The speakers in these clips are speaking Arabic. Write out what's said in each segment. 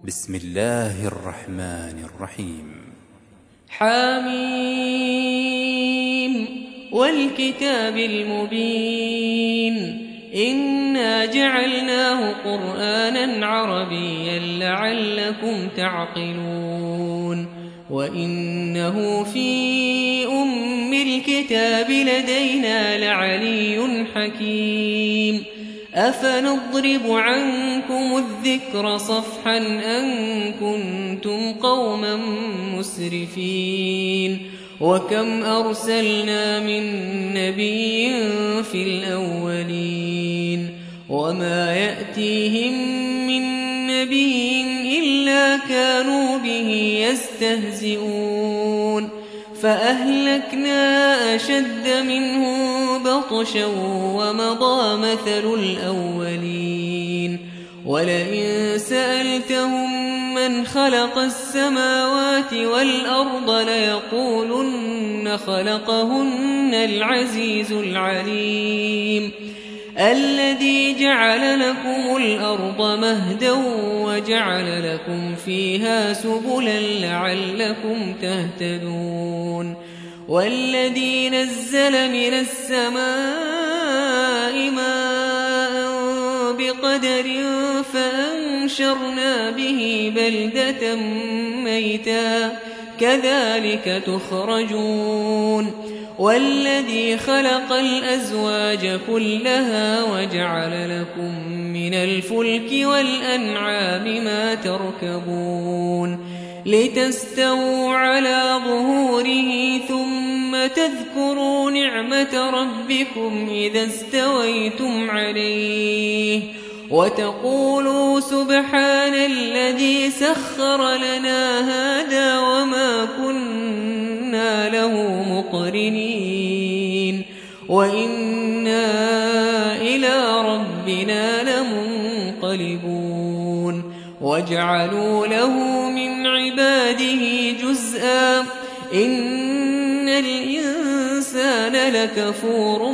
بسم الله الرحمن الرحيم. حميم والكتاب المبين إنا جعلناه قرآنا عربيا لعلكم تعقلون وإنه في أم الكتاب لدينا لعلي حكيم أفنضرب عنكم الذكر صفحا أن كنتم قوما مسرفين وكم أرسلنا من نبي في الأولين وما يأتيهم من نبي إلا كانوا به يستهزئون فأهلكنا أشد منهم بطشا ومضى مثل الأولين ولئن سألتهم من خلق السماوات والأرض ليقولن خلقهن العزيز العليم الذي جعل لكم الأرض مهدا وجعل لكم فيها سبلا لعلكم تهتدون والذي نزل من السماء ماء بقدر فأنشرنا به بلدة ميتا كذلك تخرجون والذي خلق الأزواج كلها وجعل لكم من الفلك والأنعام ما تركبون لتستووا على ظهوره ثم تذكروا نعمة ربكم إذا استويتم عليه وتقولوا سبحان الذي سخر لنا هذا وما كنا له مقرنين وإنا إلى ربنا لمنقلبون وجعلوا له من عباده جزءا إن الإنسان لكفور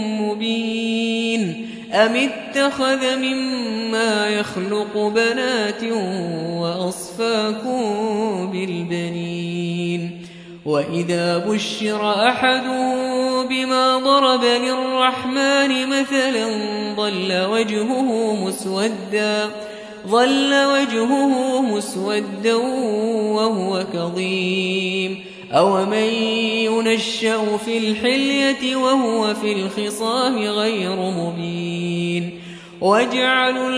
مبين أم اتخذ مما يخلق بنات وأصفاكم بالبنين وإذا بشر أحد بما ضرب للرحمن مثلا ظل وجهه مسودا وهو كظيم أومن ينشأ في الحلية وهو في الخصام غير مبين وجعلوا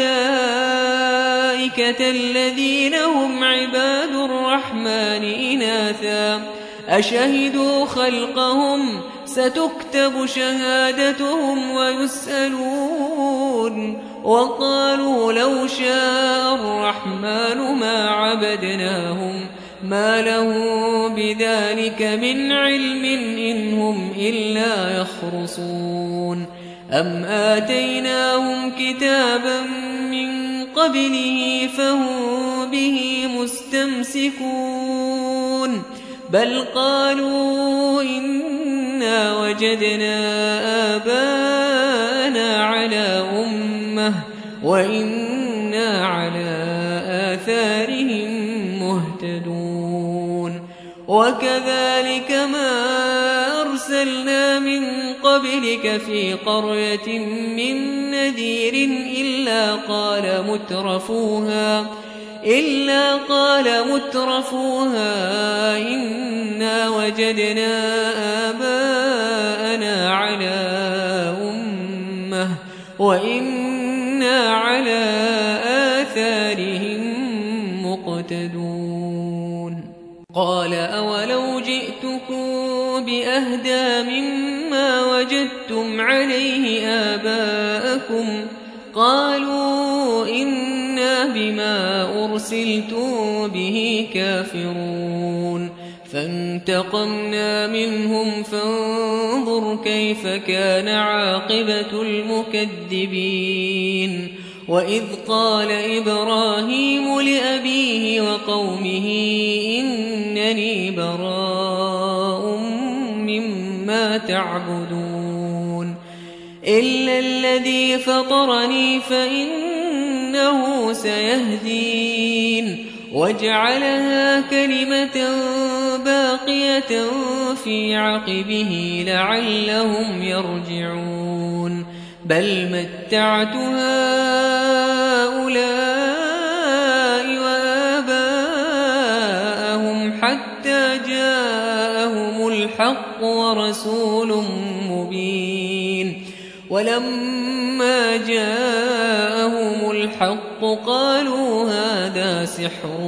الملائكة الذين هم عباد الرحمن إناثا أشهدوا خلقهم ستكتب شهادتهم ويسألون وقالوا لو شاء الرحمن ما عبدناهم ما له بذلك من علم إن هم إلا يخرصون أم آتيناهم كتابا من قبله فهم به مستمسكون بل قالوا إنا وجدنا آباءنا على أمة وإنا على آثارهم مهتدون وكذلك ما أرسلنا من قبلك في قرية من نذير إلا قال مترفوها إنا وجدنا آباءنا على أمة وإنا على آثارهم مقتدون قال أولو جئتكم بأهدى مما وجدتم عليه آباءكم قالوا إنا بما أرسلتم به كافرون فانتقمنا منهم فانظر كيف كان عاقبة المكذبين وإذ قال إبراهيم لأبيه وقومه إنني براء مما تعبدون إلا الذي فطرني فإنه سيهدين وجعلها كلمة باقية في عقبه لعلهم يرجعون بل متعت هؤلاء وآباءهم حتى جاءهم الحق ورسول مبين ولما جاءهم الحق قالوا هذا سحر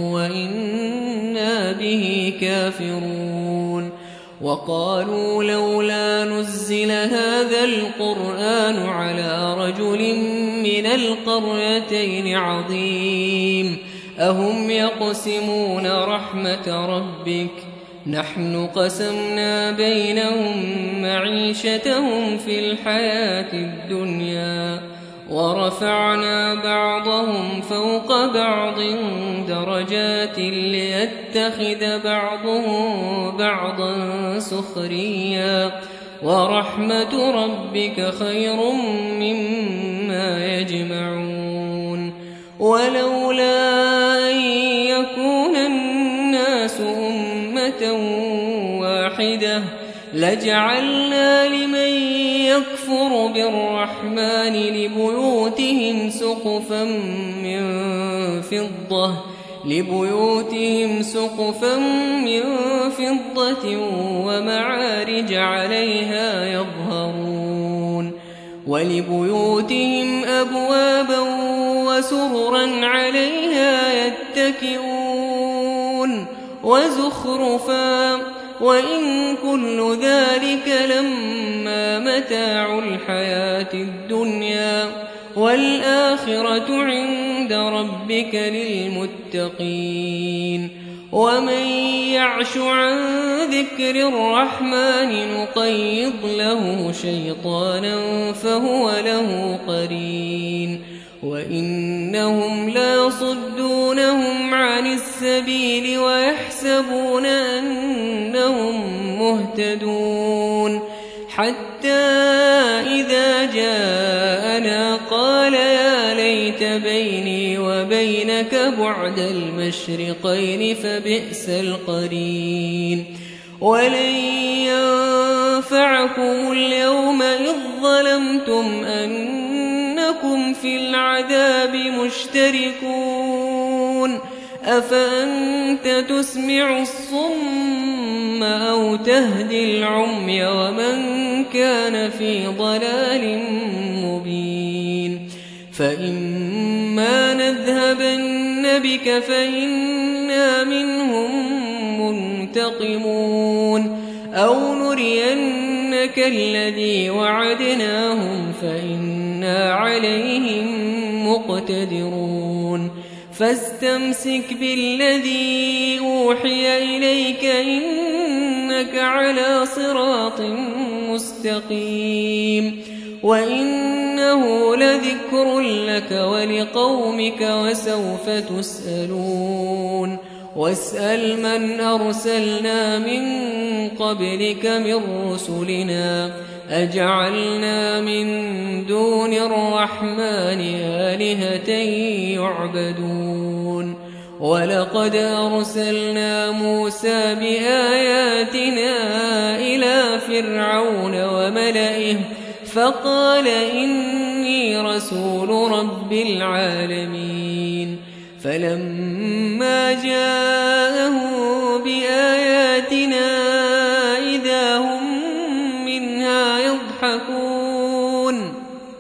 وإنا به كافرون وقالوا لولا نزل هذا القرآن على رجل من القريتين عظيم أهم يقسمون رحمة ربك نحن قسمنا بينهم معيشتهم في الحياة الدنيا ورفعنا بعضهم فوق بعض درجات ليتخذ بعضهم بعضا سخريا ورحمة ربك خير مما يجمعون ولولا أن يكون الناس أمة واحدة لجعلنا لمن يكفر بالرحمن لبيوتهم سقفا من فضة ومعارج عليها يظهرون ولبيوتهم أبوابا وسررا عليها يتكئون وزخرفا وإن كل ذلك لما متاع الحياة الدنيا والآخرة عند ربك للمتقين ومن يعش عن ذكر الرحمن نقيض له شيطانا فهو له قرين وإنهم ليصدونهم عن السبيل ويحسبون أنهم مهتدون حتى إذا جاءنا قال يا ليت بيني وبينك بعد المشرقين فبئس القرين ولن ينفعكم اليوم إذ ظلمتم أنكم في العذاب مشتركون أفأنت تسمع الصم أو تهدي العمي ومن كان في ضلال مبين فإما نذهبن بك فإنا منهم منتقمون أو نرينك الذي وعدناهم فإنا عليهم مقتدرون فاستمسك بالذي أوحي إليك إنك على صراط مستقيم وإنه لذكر لك ولقومك وسوف تسألون واسأل من أرسلنا من قبلك من رسلنا أجعلنا من دون الرحمن آلهة يعبدون ولقد أرسلنا موسى بآياتنا إلى فرعون وملئه فقال إني رسول رب العالمين فلما جاءه بآياتنا إذا هم منها يضحكون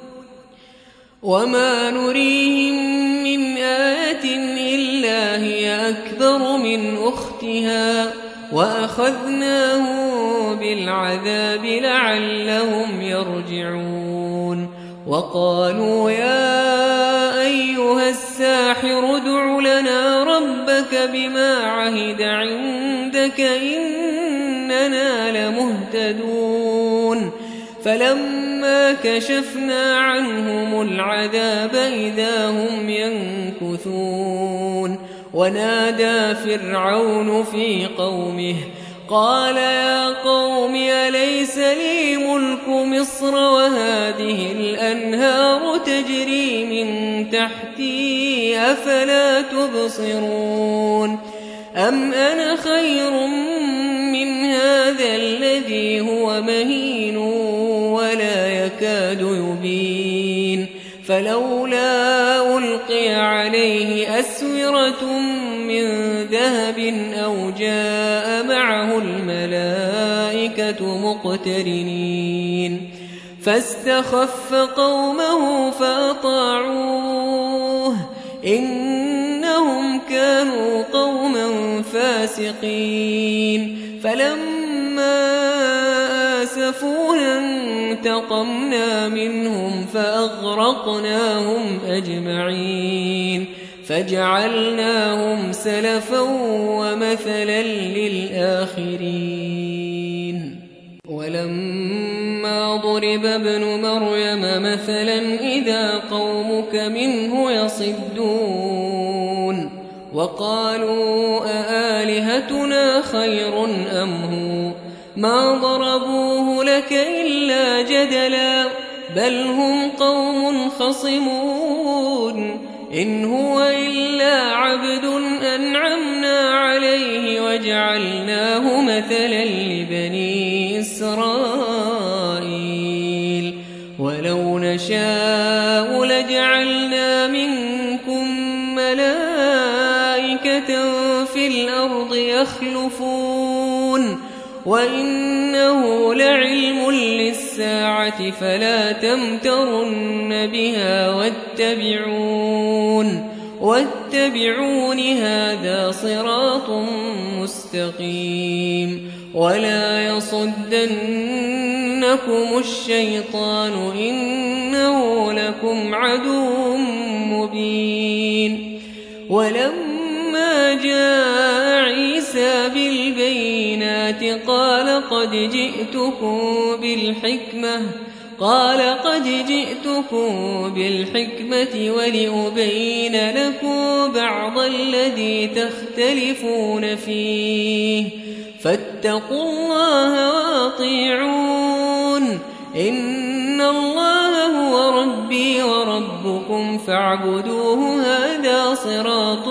وما نريهم من آية إلا هي أكبر من أختها وأخذناه بالعذاب لعلهم يرجعون وقالوا يا أيها الساحر ادع لنا ربك بما عهد عندك إننا لمهتدون فلما كشفنا عنهم العذاب إذا هم ينكثون ونادى فرعون في قومه قال يا قوم أليس لي ملك مصر وهذه الأنهار تجري من تحتي أفلا تبصرون أم أنا خير من هذا الذي هو مهين ولا يكاد يبين فلولا ألقي عليه أسورة من ذهب أو جاء معه الملائكة مقترنين فاستخف قومه فأطاعوه إنهم كانوا قوما فاسقين فلما آسفونا انتقمنا منهم فأغرقناهم أجمعين فجعلناهم سلفا ومثلا للآخرين ولما ضرب ابن مريم مثلا إذا قومك منه يصدون وقالوا أآلهتنا خير أم هو ما ضربوه لك إلا جدلا بل هم قوم خصمون إن هو إلا عبد أنعمنا عليه وجعلناه مثلا لبني إسرائيل ولو نشاء لجعلنا منكم ملائكة في الأرض يخلفون وإنه لعلم للساعة فلا تمترن بها واتبعون هذا صراط مستقيم ولا يصدنكم الشيطان إنه لكم عدو مبين ولما جاء عيسى بالبينات قال قد جئتكم بالحكمة ولأبين لكم بعض الذي تختلفون فيه فاتقوا الله وأطيعون إن الله هو ربي وربكم فاعبدوه هذا صراط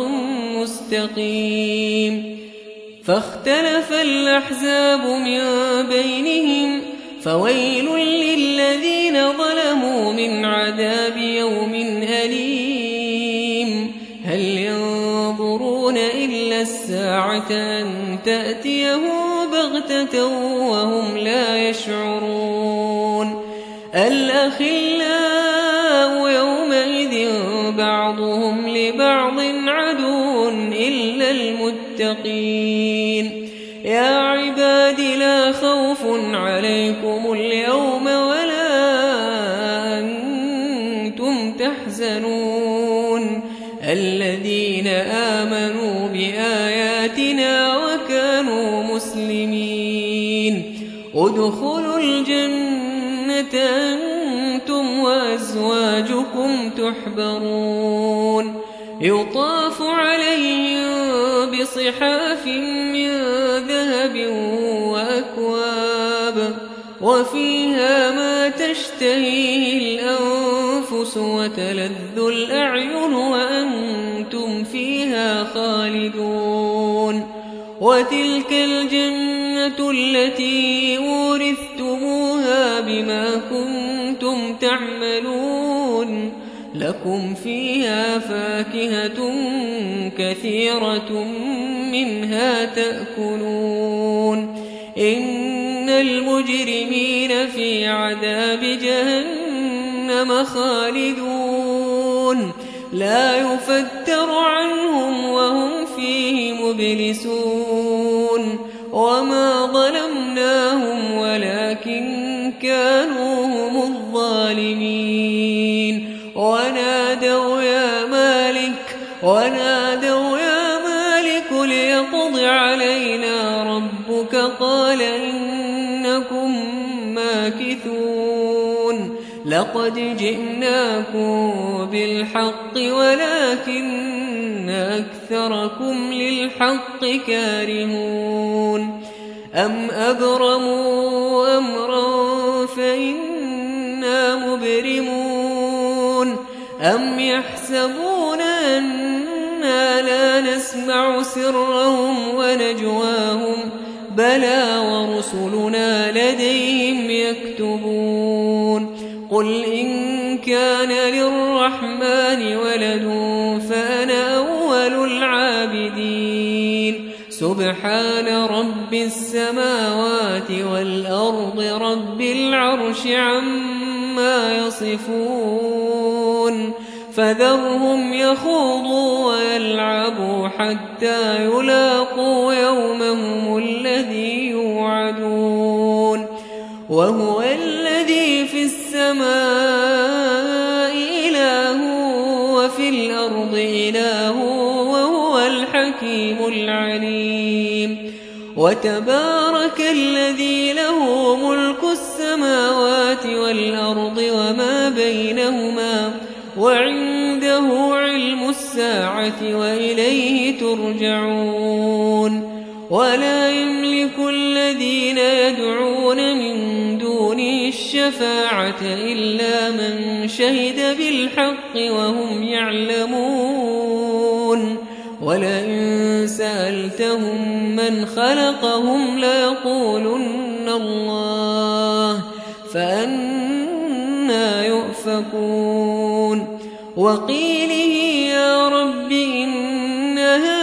مستقيم فاختلف الأحزاب من بينهم فويل للذين ظلموا من عذاب يوم أليم هل ينظرون إلا الساعة أن تأتيهم بغتة وهم لا يشعرون الأخلاء يومئذ بعضهم لبعض عدو إلا المتقين يا عباد لا خوف عليكم اليوم ولا أنتم تحزنون الذين آمنوا بآياتنا وكانوا مسلمين ادخلوا الجنة أنتم وأزواجكم تحبرون يطاف عليهم بصحاف من ذهب وأكواب وفيها ما تشتهيه الأنفس وتلذ الأعين وأنتم فيها خالدون وتلك الجنة التي أورثتموها بما كنتم تعملون لكم فيها فاكهة كثيرة منها تأكلون إن المجرمين في عذاب جهنم خالدون لا يفتر عنهم وهم فيه مبلسون وما ظلمناهم ولكن كانوا هم الظالمين ونادوا يا مالك ليقض علينا ربك قال إنكم ماكثون لقد جئناكم بالحق ولكن أكثركم للحق كارهون أم أبرموا أمرا فإنا مبرمون أم يحسبون أنا لا نسمع سرهم ونجواهم بلى ورسلنا لديهم يكتبون قل إن كان للرحمن ولد فأنا أول العابدين سبحان رب السماوات والأرض رب العرش عما يصفون فذرهم يخوضوا ويلعبوا حتى يلاقوا يومهم الذي يوعدون وهو الذي في السماء إله وفي الأرض إله وهو الحكيم العليم وتبارك الذي له ملك السماوات والأرض وما بينهما وعنده علم الساعة وإليه ترجعون ولا يملك الذين يدعون من دونه الشفاعة إلا من شهد بالحق وهم يعلمون ولئن سألتهم من خلقهم ليقولن الله فأنى يؤفكون وقيله يا رب إن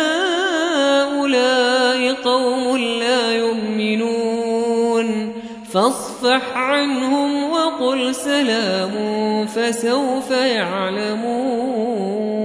هؤلاء قوم لا يؤمنون فاصفح عنهم وقل سلام فسوف يعلمون